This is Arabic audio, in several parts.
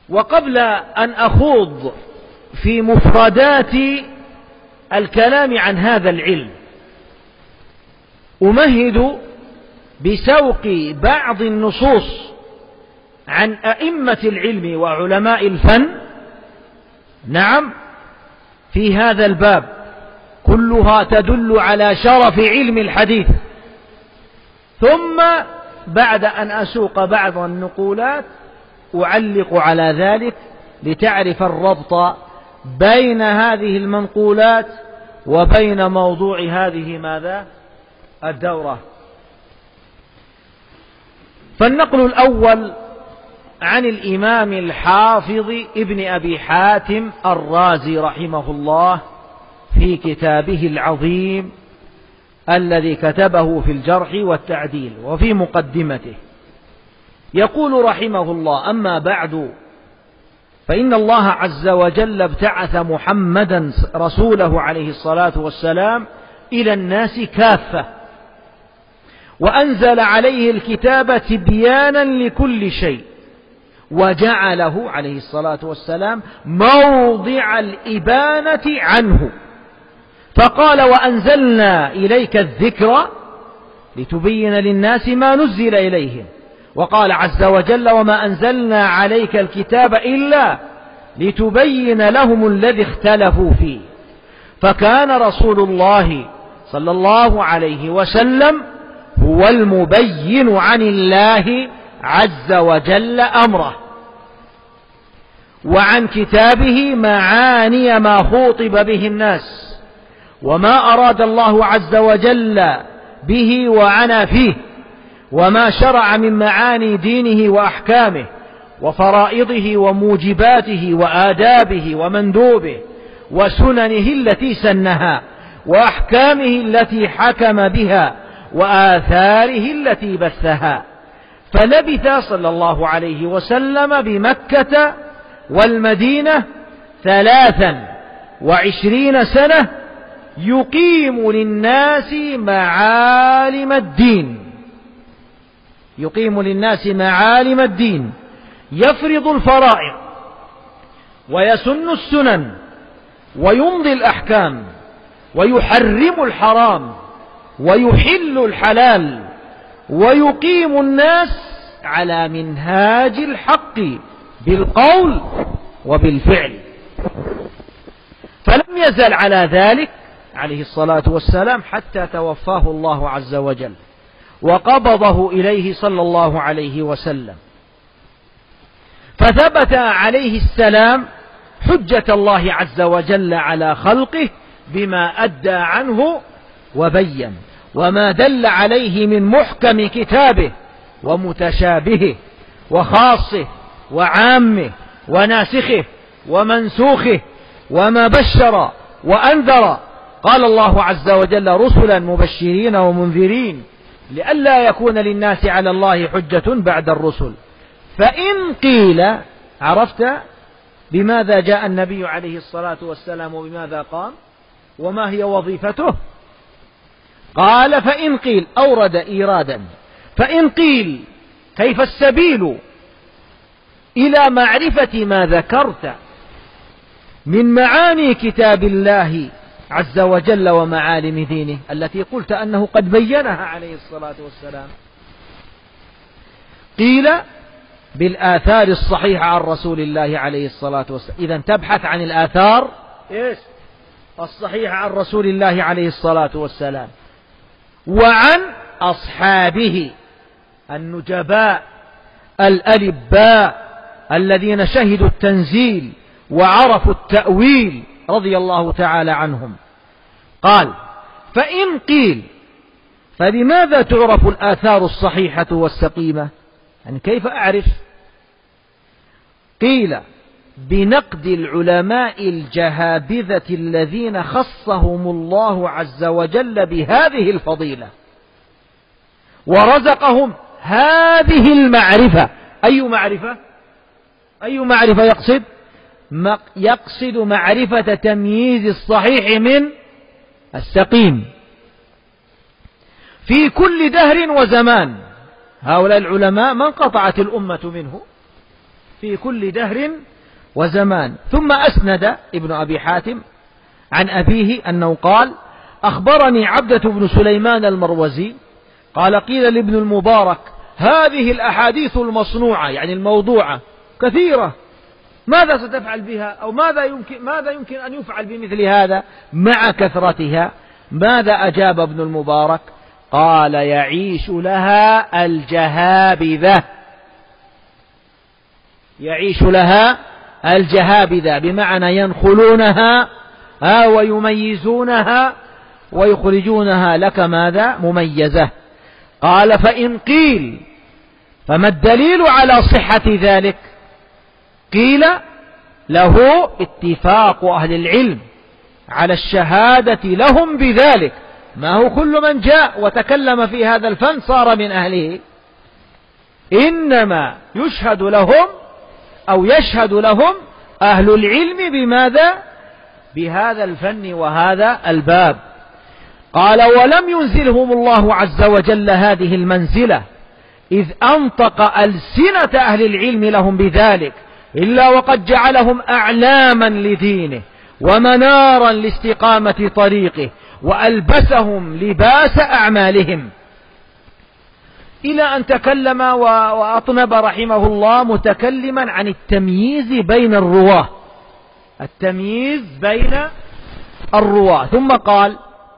وقبل أن أخوض في مفردات الكلام عن هذا العلم أمهد بسوق بعض النصوص عن أئمة العلم وعلماء الفن، نعم، في هذا الباب، كلها تدل على شرف علم الحديث. ثم بعد أن أسوق بعض النقولات أعلق على ذلك لتعرف الربط بين هذه المنقولات وبين موضوع هذه ماذا؟ الدورة. فالنقل الأول عن الإمام الحافظ ابن أبي حاتم الرازي رحمه الله في كتابه العظيم الذي كتبه في الجرح والتعديل وفي مقدمته، يقول رحمه الله: أما بعد، فإن الله عز وجل ابتعث محمدا رسوله عليه الصلاة والسلام إلى الناس كافة، وأنزل عليه الكتاب تبيانا لكل شيء، وجعله عليه الصلاة والسلام موضع الإبانة عنه، فقال: وأنزلنا إليك الذكر لتبين للناس ما نزل إليهم. وقال عز وجل: وما أنزلنا عليك الكتاب إلا لتبين لهم الذي اختلفوا فيه. فكان رسول الله صلى الله عليه وسلم هو المبين عن الله عز وجل أمره وعن كتابه معاني ما خوطب به الناس وما أراد الله عز وجل به وعنى فيه، وما شرع من معاني دينه وأحكامه وفرائضه وموجباته وآدابه ومندوبه وسننه التي سنها وأحكامه التي حكم بها وآثاره التي بثها. فلبث صلى الله عليه وسلم بمكة والمدينة 23 سنة يقيم للناس معالم الدين، يقيم للناس معالم الدين، يفرض الفرائض ويسن السنن ويمضي الأحكام ويحرم الحرام ويحل الحلال، ويقيم الناس على منهاج الحق بالقول وبالفعل. فلم يزل على ذلك عليه الصلاة والسلام حتى توفاه الله عز وجل وقبضه إليه صلى الله عليه وسلم، فثبت عليه السلام حجة الله عز وجل على خلقه بما أدى عنه وبين، وما دل عليه من محكم كتابه ومتشابهه وخاصه وعامه وناسخه ومنسوخه، وما بشر وأنذر. قال الله عز وجل: رسلا مبشرين ومنذرين لئلا يكون للناس على الله حجة بعد الرسل. فإن قيل: عرفت بماذا جاء النبي عليه الصلاة والسلام وبماذا قام وما هي وظيفته؟ قال: فإن قيل، أورد إيرادا، فإن قيل كيف السبيل إلى معرفة ما ذكرت من معاني كتاب الله عز وجل ومعالم دينه التي قلت أنه قد بينها عليه الصلاة والسلام؟ قيل: بالآثار الصحيحة عن رسول الله عليه الصلاة والسلام. إذن تبحث عن الآثار الصحيحة عن رسول الله عليه الصلاة والسلام وعن أصحابه النجباء الألباء الذين شهدوا التنزيل وعرفوا التأويل رضي الله تعالى عنهم. قال: فإن قيل فبماذا تعرف الآثار الصحيحة والسقيمة؟ يعني كيف أعرف؟ قيل: بنقد العلماء الجهابذة الذين خصهم الله عز وجل بهذه الفضيلة ورزقهم هذه المعرفة. أي معرفة؟ أي معرفة يقصد؟ يقصد معرفة تمييز الصحيح من السقيم في كل دهر وزمان. هؤلاء العلماء ما انقطعت الأمة منه، في كل دهر وزمان. ثم أسند ابن أبي حاتم عن أبيه أنه قال: أخبرني عبدة بن سليمان المروزي قال: قيل لابن المبارك: هذه الأحاديث المصنوعة يعني الموضوعة كثيرة، ماذا ستفعل بها؟ أو ماذا يمكن أن يفعل بمثل هذا مع كثرتها؟ ماذا أجاب ابن المبارك؟ قال: يعيش لها الجهابذة. يعيش لها الجهابذة بمعنى ينخلونها ويميزونها ويخرجونها لك ماذا؟ مميزة. قال: فإن قيل فما الدليل على صحة ذلك؟ قيل له: اتفاق أهل العلم على الشهادة لهم بذلك. ما هو كل من جاء وتكلم في هذا الفن صار من أهله، إنما يشهد لهم أو يشهد لهم أهل العلم بماذا؟ بهذا الفن وهذا الباب. قال: ولم ينزلهم الله عز وجل هذه المنزلة إذ أنطق ألسنة أهل العلم لهم بذلك، إلا وقد جعلهم أعلاما لدينه ومنارا لاستقامة طريقه وألبسهم لباس أعمالهم. إلى أن تكلم وأطنب رحمه الله متكلما عن التمييز بين الرواة، التمييز بين الرواة. ثم قال: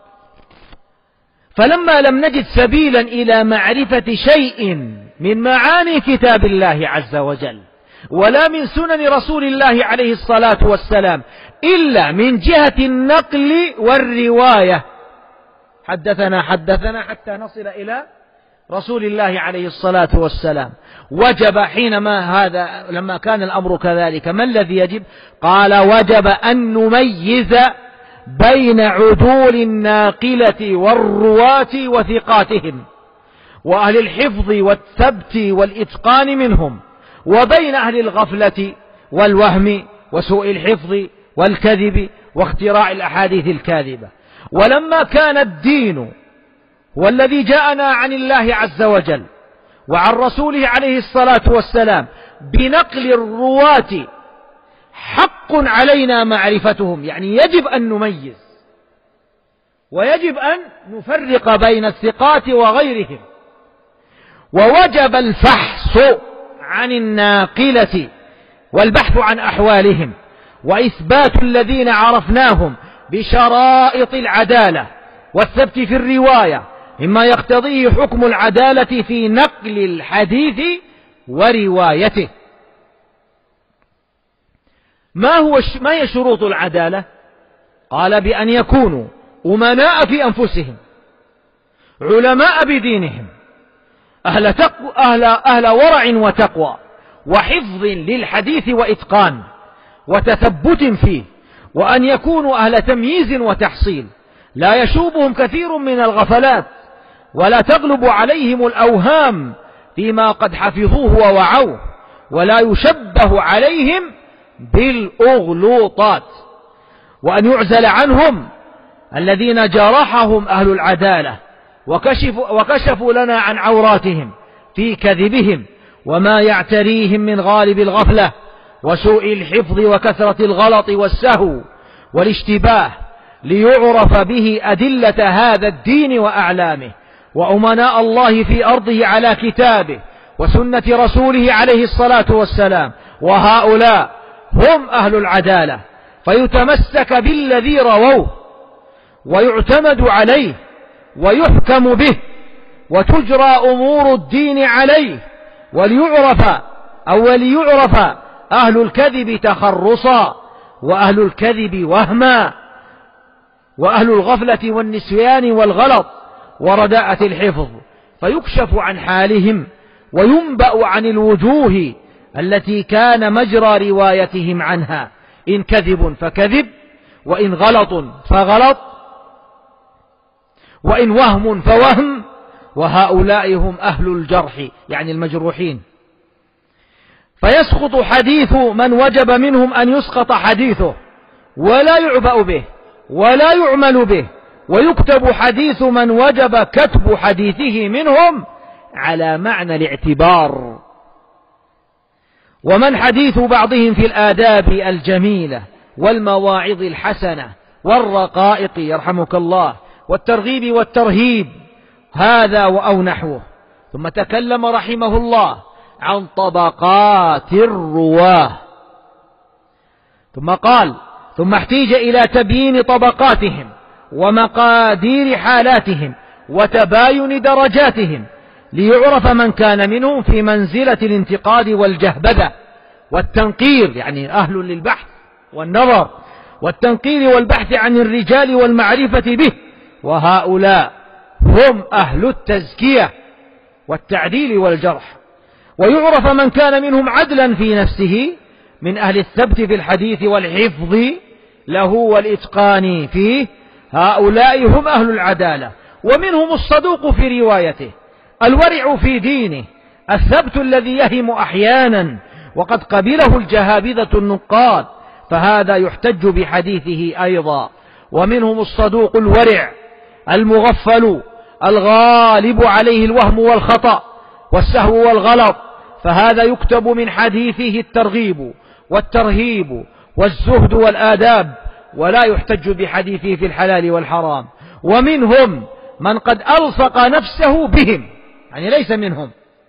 فلما لم نجد سبيلا إلى معرفة شيء من معاني كتاب الله عز وجل ولا من سنن رسول الله عليه الصلاة والسلام إلا من جهة النقل والرواية، حدثنا حتى نصل إلى رسول الله عليه الصلاة والسلام، وجب حينما هذا لما كان الأمر كذلك ما الذي يجب؟ قال: وجب أن نميز بين عدول الناقلة والرواة وثقاتهم وأهل الحفظ والثبت والإتقان منهم، وبين أهل الغفلة والوهم وسوء الحفظ والكذب واختراع الأحاديث الكاذبة. ولما كان الدين والذي جاءنا عن الله عز وجل وعن رسوله عليه الصلاة والسلام بنقل الرواة حق علينا معرفتهم، يعني يجب أن نميز ويجب أن نفرق بين الثقات وغيرهم، ووجب الفحص عن الناقلة والبحث عن أحوالهم وإثبات الذين عرفناهم بشرائط العدالة والثبت في الرواية مما يقتضيه حكم العدالة في نقل الحديث وروايته. ما هي شروط العدالة؟ قال: بأن يكونوا أمناء في أنفسهم، علماء بدينهم، أهل ورع وتقوى وحفظ للحديث وإتقان وتثبت فيه، وأن يكونوا أهل تمييز وتحصيل لا يشوبهم كثير من الغفلات ولا تغلب عليهم الأوهام فيما قد حفظوه ووعوه، ولا يشبه عليهم بالأغلوطات، وأن يعزل عنهم الذين جرحهم أهل العدالة وكشفوا لنا عن عوراتهم في كذبهم وما يعتريهم من غالب الغفلة وسوء الحفظ وكثرة الغلط والسهو والاشتباه، ليعرف به أدلة هذا الدين وأعلامه وأمناء الله في أرضه على كتابه وسنة رسوله عليه الصلاة والسلام، وهؤلاء هم أهل العدالة، فيتمسك بالذي رووه ويعتمد عليه ويحكم به وتجرى أمور الدين عليه، وليعرف أهل الكذب تخرصا وأهل الكذب وهما وأهل الغفلة والنسيان والغلط ورداءة الحفظ، فيكشف عن حالهم وينبأ عن الوجوه التي كان مجرى روايتهم عنها، إن كذب فكذب، وإن غلط فغلط، وإن وهم فوهم، وهؤلاء هم أهل الجرح يعني المجروحين. فيسقط حديث من وجب منهم أن يسقط حديثه ولا يعبأ به ولا يعمل به، ويكتب حديث من وجب كتب حديثه منهم على معنى الاعتبار. ومن حديث بعضهم في الآداب الجميلة والمواعظ الحسنة والرقائق يرحمك الله والترغيب والترهيب، هذا أو نحوه. ثم تكلم رحمه الله عن طبقات الرواه، ثم قال: ثم احتيج إلى تبيين طبقاتهم ومقادير حالاتهم وتباين درجاتهم، ليعرف من كان منهم في منزلة الانتقاد والجهبذة والتنقير، يعني أهل للبحث والنظر والتنقير والبحث عن الرجال والمعرفة به، وهؤلاء هم أهل التزكية والتعديل والجرح. ويعرف من كان منهم عدلا في نفسه من أهل الثبت في الحديث والحفظ له والإتقان فيه، هؤلاء هم أهل العدالة. ومنهم الصدوق في روايته، الورع في دينه، الثبت الذي يهم أحيانا وقد قبله الجهابذة النقاد، فهذا يحتج بحديثه أيضا. ومنهم الصدوق الورع المغفل الغالب عليه الوهم والخطأ والسهو والغلط، فهذا يكتب من حديثه الترغيب والترهيب والزهد والآداب، ولا يحتج بحديثه في الحلال والحرام. ومنهم من قد ألصق نفسه بهم، يعني ليس منهم،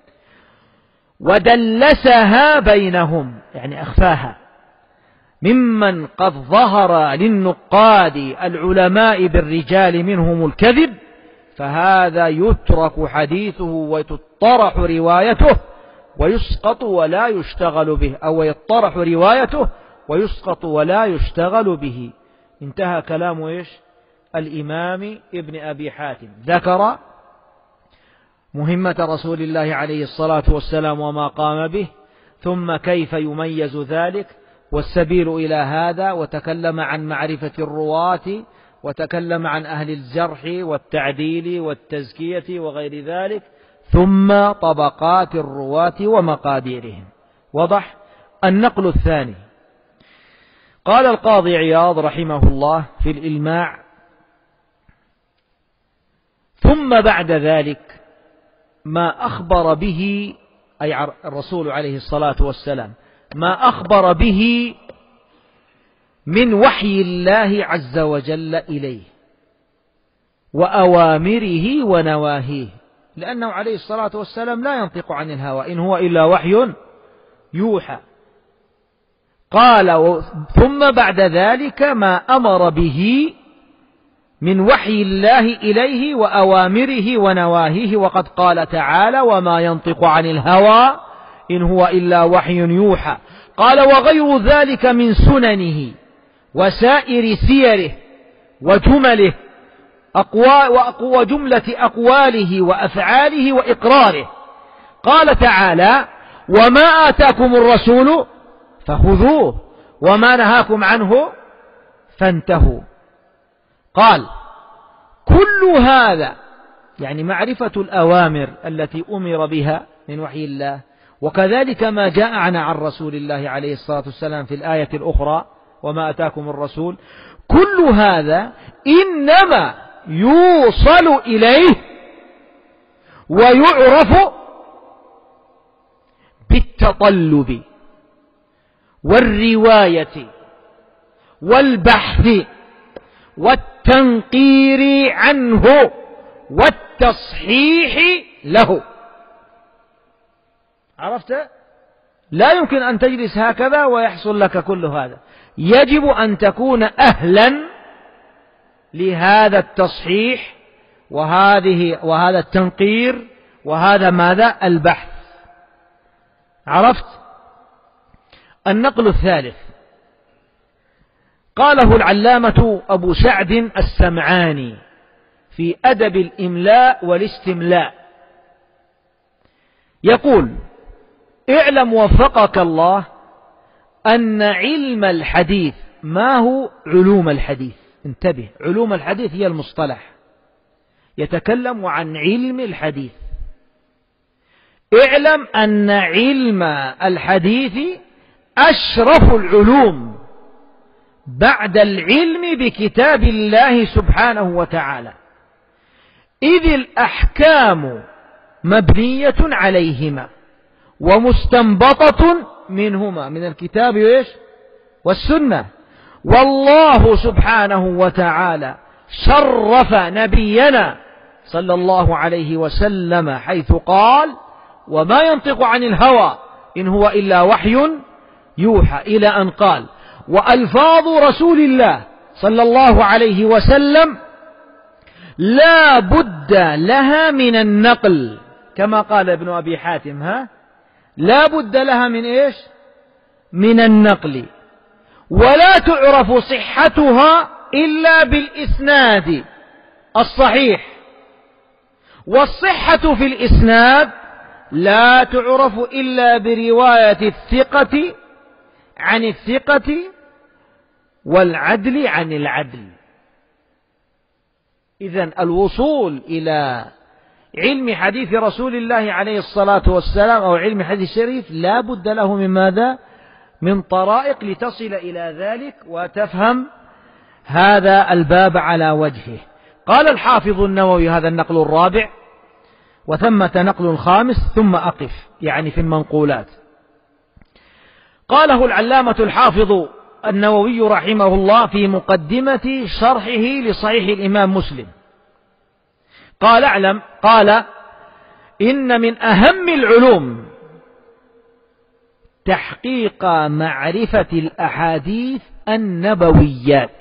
ودلسها بينهم، يعني أخفاها، ممن قد ظهر للنقاد العلماء بالرجال منهم الكذب، فهذا يترك حديثه وتطرح روايته ويسقط ولا يشتغل به، أو يطرح روايته ويسقط ولا يشتغل به. انتهى كلام إيش؟ الإمام ابن أبي حاتم، ذكر مهمة رسول الله عليه الصلاة والسلام وما قام به، ثم كيف يميز ذلك والسبيل إلى هذا، وتكلم عن معرفة الرواة، وتكلم عن أهل الجرح والتعديل والتزكية وغير ذلك، ثم طبقات الرواة ومقاديرهم. وضح. النقل الثاني، قال القاضي عياض رحمه الله في الإلماع: ثم بعد ذلك ما أخبر به، أي الرسول عليه الصلاة والسلام، ما أخبر به من وحي الله عز وجل إليه وأوامره ونواهيه، لأنه عليه الصلاة والسلام لا ينطق عن الهوى، إن هو إلا وحي يوحى. قال: ثم بعد ذلك ما أمر به من وحي الله إليه وأوامره ونواهيه، وقد قال تعالى: وما ينطق عن الهوى إن هو إلا وحي يوحى. قال: وغير ذلك من سننه وسائر سيره وجمله وجملة أقواله وأفعاله وإقراره. قال تعالى: وما آتاكم الرسول فخذوه وما نهاكم عنه فانتهوا. قال: كل هذا، يعني معرفة الأوامر التي أمر بها من وحي الله، وكذلك ما جاء عن رسول الله عليه الصلاة والسلام في الآية الأخرى: وما أتاكم الرسول، كل هذا إنما يوصل إليه ويعرف بالتطلب والرواية والبحث والتنقير عنه والتصحيح له. عرفت؟ لا يمكن أن تجلس هكذا ويحصل لك كل هذا، يجب أن تكون أهلا لهذا التصحيح وهذا التنقير وهذا ماذا؟ البحث. عرفت؟ النقل الثالث قاله العلامة أبو سعد السمعاني في أدب الإملاء والاستملاء، يقول: اعلم وفقك الله أن علم الحديث، ما هو علوم الحديث؟ انتبه، علوم الحديث هي المصطلح، يتكلم عن علم الحديث. اعلم أن علم الحديث أشرف العلوم بعد العلم بكتاب الله سبحانه وتعالى، إذ الأحكام مبنية عليهما ومستنبطة منهما، من الكتاب والسنة. والله سبحانه وتعالى شرف نبينا صلى الله عليه وسلم حيث قال: وما ينطق عن الهوى إن هو إلا وحي يوحى، إلى أن قال: وألفاظ رسول الله صلى الله عليه وسلم لا بد لها من النقل، كما قال ابن أبي حاتم: لا بد لها من من النقل، ولا تعرف صحتها إلا بالإسناد الصحيح، والصحة في الإسناد لا تعرف إلا برواية الثقة عن الثقة والعدل عن العدل. إذن الوصول إلى علم حديث رسول الله عليه الصلاة والسلام أو علم حديث الشريف لا بد له من ماذا؟ من طرائق لتصل إلى ذلك وتفهم هذا الباب على وجهه. قال الحافظ النووي: هذا النقل الرابع، وثمة نقل خامس ثم أقف، يعني في المنقولات. قاله العلامة الحافظ النووي رحمه الله في مقدمة شرحه لصحيح الإمام مسلم، قال: اعلم، قال: إن من أهم العلوم تحقيق معرفة الأحاديث النبويات.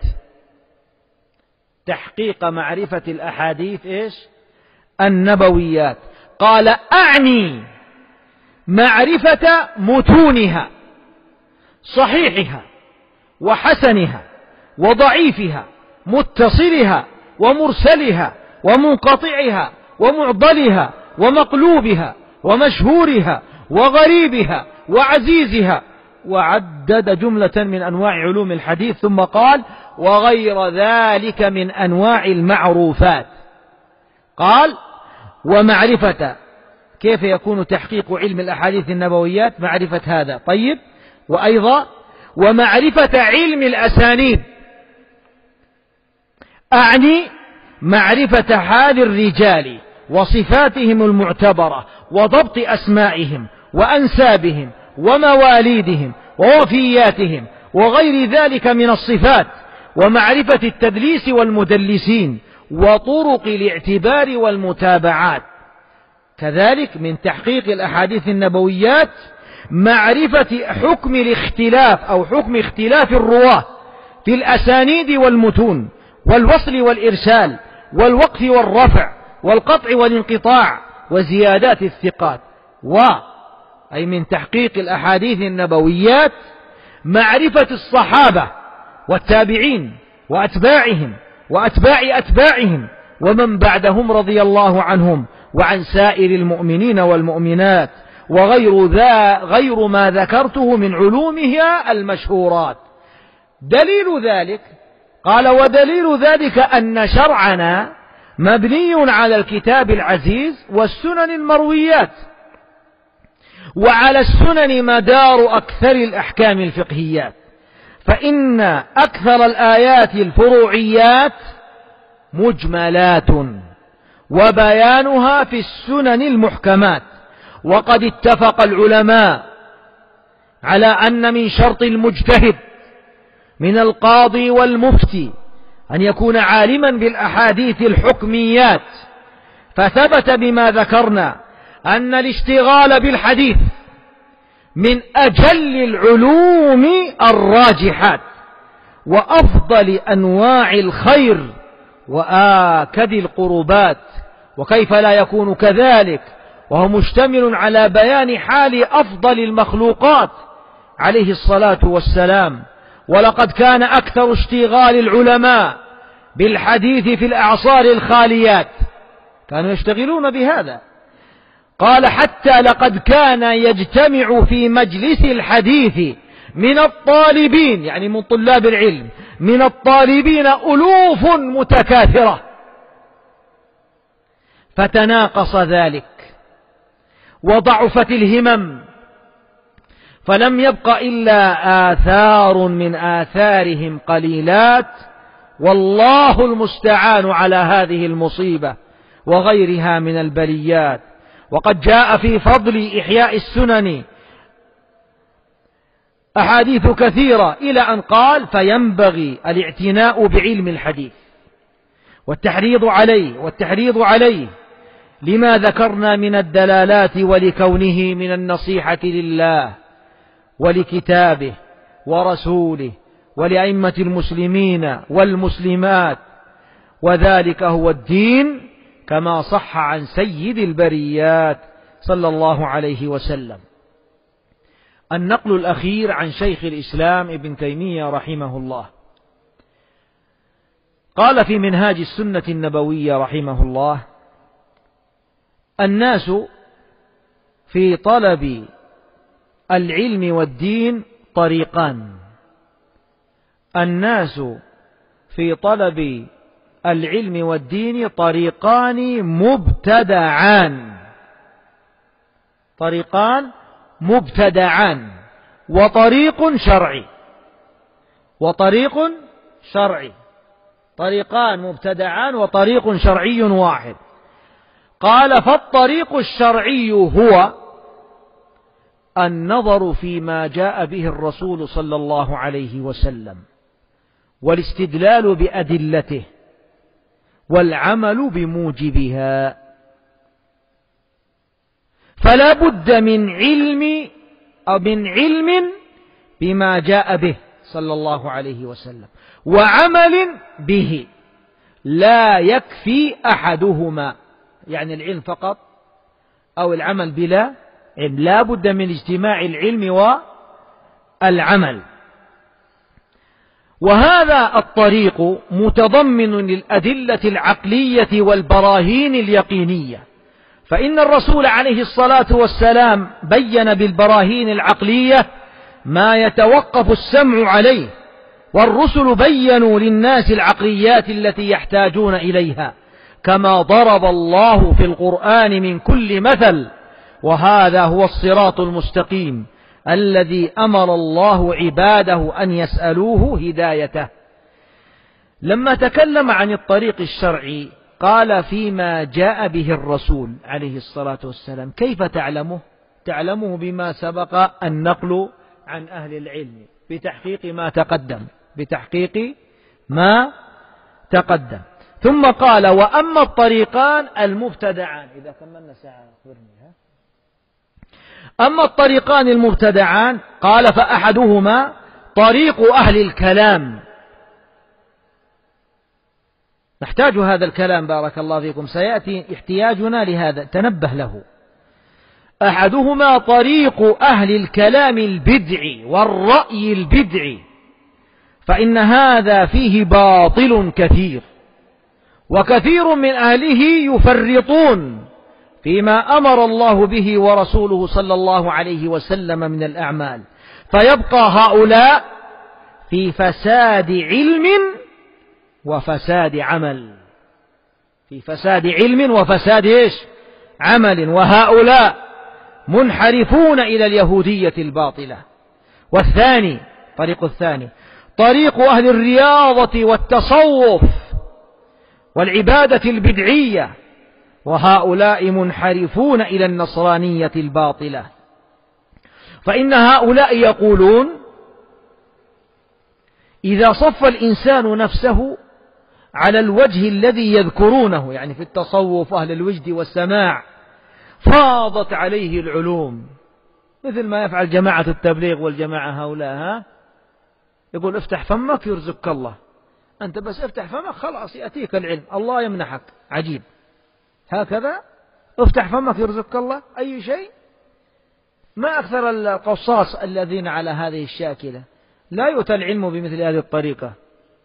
تحقيق معرفة الأحاديث النبويات. قال: أعني معرفة متونها، صحيحها وحسنها وضعيفها، متصلها ومرسلها ومنقطعها ومعضلها ومقلوبها ومشهورها وغريبها وعزيزها، وعدد جملة من أنواع علوم الحديث، ثم قال: وغير ذلك من أنواع المعروفات. قال: ومعرفة كيف يكون تحقيق علم الأحاديث النبويات، معرفة هذا. طيب، وأيضا ومعرفة علم الأسانيد، أعني معرفة حال الرجال وصفاتهم المعتبرة وضبط أسمائهم وأنسابهم ومواليدهم ووفياتهم وغير ذلك من الصفات، ومعرفة التدليس والمدلسين وطرق الاعتبار والمتابعات. كذلك من تحقيق الأحاديث النبويات معرفة حكم الاختلاف أو حكم اختلاف الرواة في الأسانيد والمتون والوصل والإرسال والوقف والرفع والقطع والانقطاع وزيادات الثقات. أي من تحقيق الأحاديث النبويات معرفة الصحابة والتابعين وأتباعهم وأتباع أتباعهم ومن بعدهم رضي الله عنهم وعن سائر المؤمنين والمؤمنات، غير ما ذكرته من علومها المشهورات. دليل ذلك، قال: ودليل ذلك أن شرعنا مبني على الكتاب العزيز والسنن المرويات، وعلى السنن مدار أكثر الأحكام الفقهيات، فإن أكثر الآيات الفروعيات مجملات وبيانها في السنن المحكمات. وقد اتفق العلماء على أن من شرط المجتهد من القاضي والمفتي أن يكون عالما بالأحاديث الحكميات، فثبت بما ذكرنا أن الاشتغال بالحديث من أجل العلوم الراجحات وأفضل أنواع الخير وآكد القربات. وكيف لا يكون كذلك وهو مشتمل على بيان حال أفضل المخلوقات عليه الصلاة والسلام. ولقد كان أكثر اشتغال العلماء بالحديث في الأعصار الخاليات، كانوا يشتغلون بهذا. قال: حتى لقد كان يجتمع في مجلس الحديث من الطالبين، يعني من طلاب العلم، من الطالبين ألوف متكاثرة، فتناقص ذلك وضعفت الهمم، فلم يبق إلا آثار من آثارهم قليلات، والله المستعان على هذه المصيبة وغيرها من البليات. وقد جاء في فضل إحياء السنن أحاديث كثيرة إلى أن قال فينبغي الاعتناء بعلم الحديث والتحريض عليه لما ذكرنا من الدلالات ولكونه من النصيحة لله ولكتابه ورسوله ولأئمة المسلمين والمسلمات، وذلك هو الدين كما صح عن سيد البريات صلى الله عليه وسلم. النقل الأخير عن شيخ الإسلام ابن تيمية رحمه الله قال في منهاج السنة النبوية رحمه الله: الناس في طلب العلم والدين طريقان. الناس في طلب العلم والدين طريقان مبتدعان وطريق شرعي. طريقان مبتدعان وطريق شرعي واحد. قال: فالطريق الشرعي هو النظر فيما جاء به الرسول صلى الله عليه وسلم والاستدلال بأدلته والعمل بموجبها، فلا بد من علم بما جاء به صلى الله عليه وسلم وعمل به، لا يكفي أحدهما، يعني العلم فقط أو العمل بلا علم، لا بد من اجتماع العلم والعمل. وهذا الطريق متضمن للأدلة العقلية والبراهين اليقينية، فإن الرسول عليه الصلاة والسلام بين بالبراهين العقلية ما يتوقف السمع عليه، والرسل بينوا للناس العقليات التي يحتاجون إليها، كما ضرب الله في القرآن من كل مثل، وهذا هو الصراط المستقيم الذي أمر الله عباده أن يسألوه هدايته. لما تكلم عن الطريق الشرعي قال: فيما جاء به الرسول عليه الصلاة والسلام. كيف تعلمه؟ تعلمه بما سبق النقل عن أهل العلم بتحقيق ما تقدم. ثم قال: وأما الطريقان المبتدعان. إذا كملنا ساعة أخبرني. أما الطريقان المبتدعان قال: فأحدهما طريق أهل الكلام. نحتاج هذا الكلام بارك الله فيكم، سيأتي احتياجنا لهذا، تنبه له. أحدهما طريق أهل الكلام البدعي والرأي البدعي، فإن هذا فيه باطل كثير، وكثير من أهله يفرطون فيما أمر الله به ورسوله صلى الله عليه وسلم من الأعمال، فيبقى هؤلاء في فساد علم وفساد عمل، عمل، وهؤلاء منحرفون إلى اليهودية الباطلة. والثاني طريق أهل الرياضة والتصوف والعبادة البدعية، وهؤلاء منحرفون إلى النصرانية الباطلة، فإن هؤلاء يقولون: إذا صف الإنسان نفسه على الوجه الذي يذكرونه، يعني في التصوف أهل الوجد والسماع، فاضت عليه العلوم، مثل ما يفعل جماعة التبليغ والجماعة هؤلاء. يقول: افتح فمك يرزقك الله، أنت بس افتح فمك خلاص يأتيك العلم، الله يمنحك. عجيب، هكذا افتح فمك يرزقك الله، أي شيء. ما أكثر القصاص الذين على هذه الشاكلة. لا يؤتى العلم بمثل هذه الطريقة،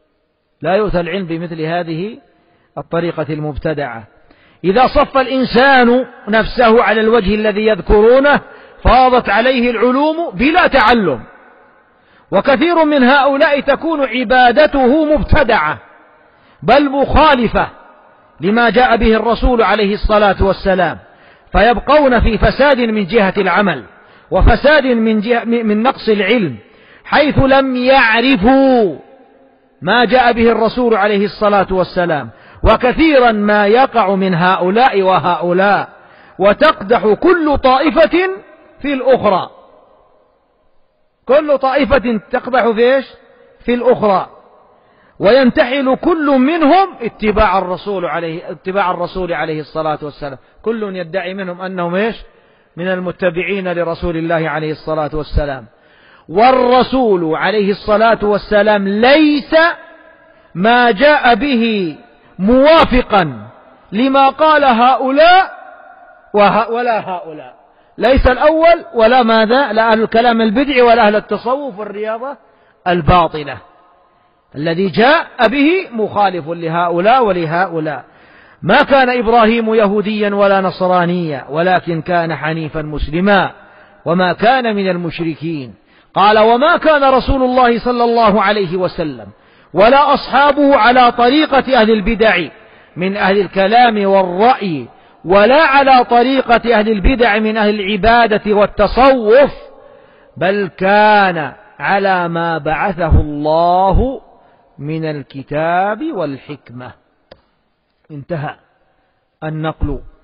المبتدعة. إذا صف الإنسان نفسه على الوجه الذي يذكرونه فاضت عليه العلوم بلا تعلم، وكثير من هؤلاء تكون عبادته مبتدعة بل مخالفة لما جاء به الرسول عليه الصلاة والسلام، فيبقون في فساد من جهة العمل وفساد من نقص العلم، حيث لم يعرفوا ما جاء به الرسول عليه الصلاة والسلام. وكثيرا ما يقع من هؤلاء وهؤلاء، وتقدح كل طائفة في الأخرى، كل طائفة تقدح في إيش؟ في الأخرى، وينتحل كل منهم اتباع الرسول عليه الصلاة والسلام. كل يدعي منهم أنهم إيش؟ من المتبعين لرسول الله عليه الصلاة والسلام. والرسول عليه الصلاة والسلام ليس ما جاء به موافقا لما قال هؤلاء ولا هؤلاء، ليس الأول ولا ماذا، لا أهل الكلام البدع ولا أهل التصوف والرياضة الباطلة. الذي جاء به مخالف لهؤلاء ولهؤلاء. ما كان إبراهيم يهوديا ولا نصرانيا، ولكن كان حنيفا مسلما وما كان من المشركين. قال: وما كان رسول الله صلى الله عليه وسلم ولا أصحابه على طريقة أهل البدع من أهل الكلام والرأي، ولا على طريقة أهل البدع من أهل العبادة والتصوف، بل كان على ما بعثه الله من الكتاب والحكمة. انتهى النقل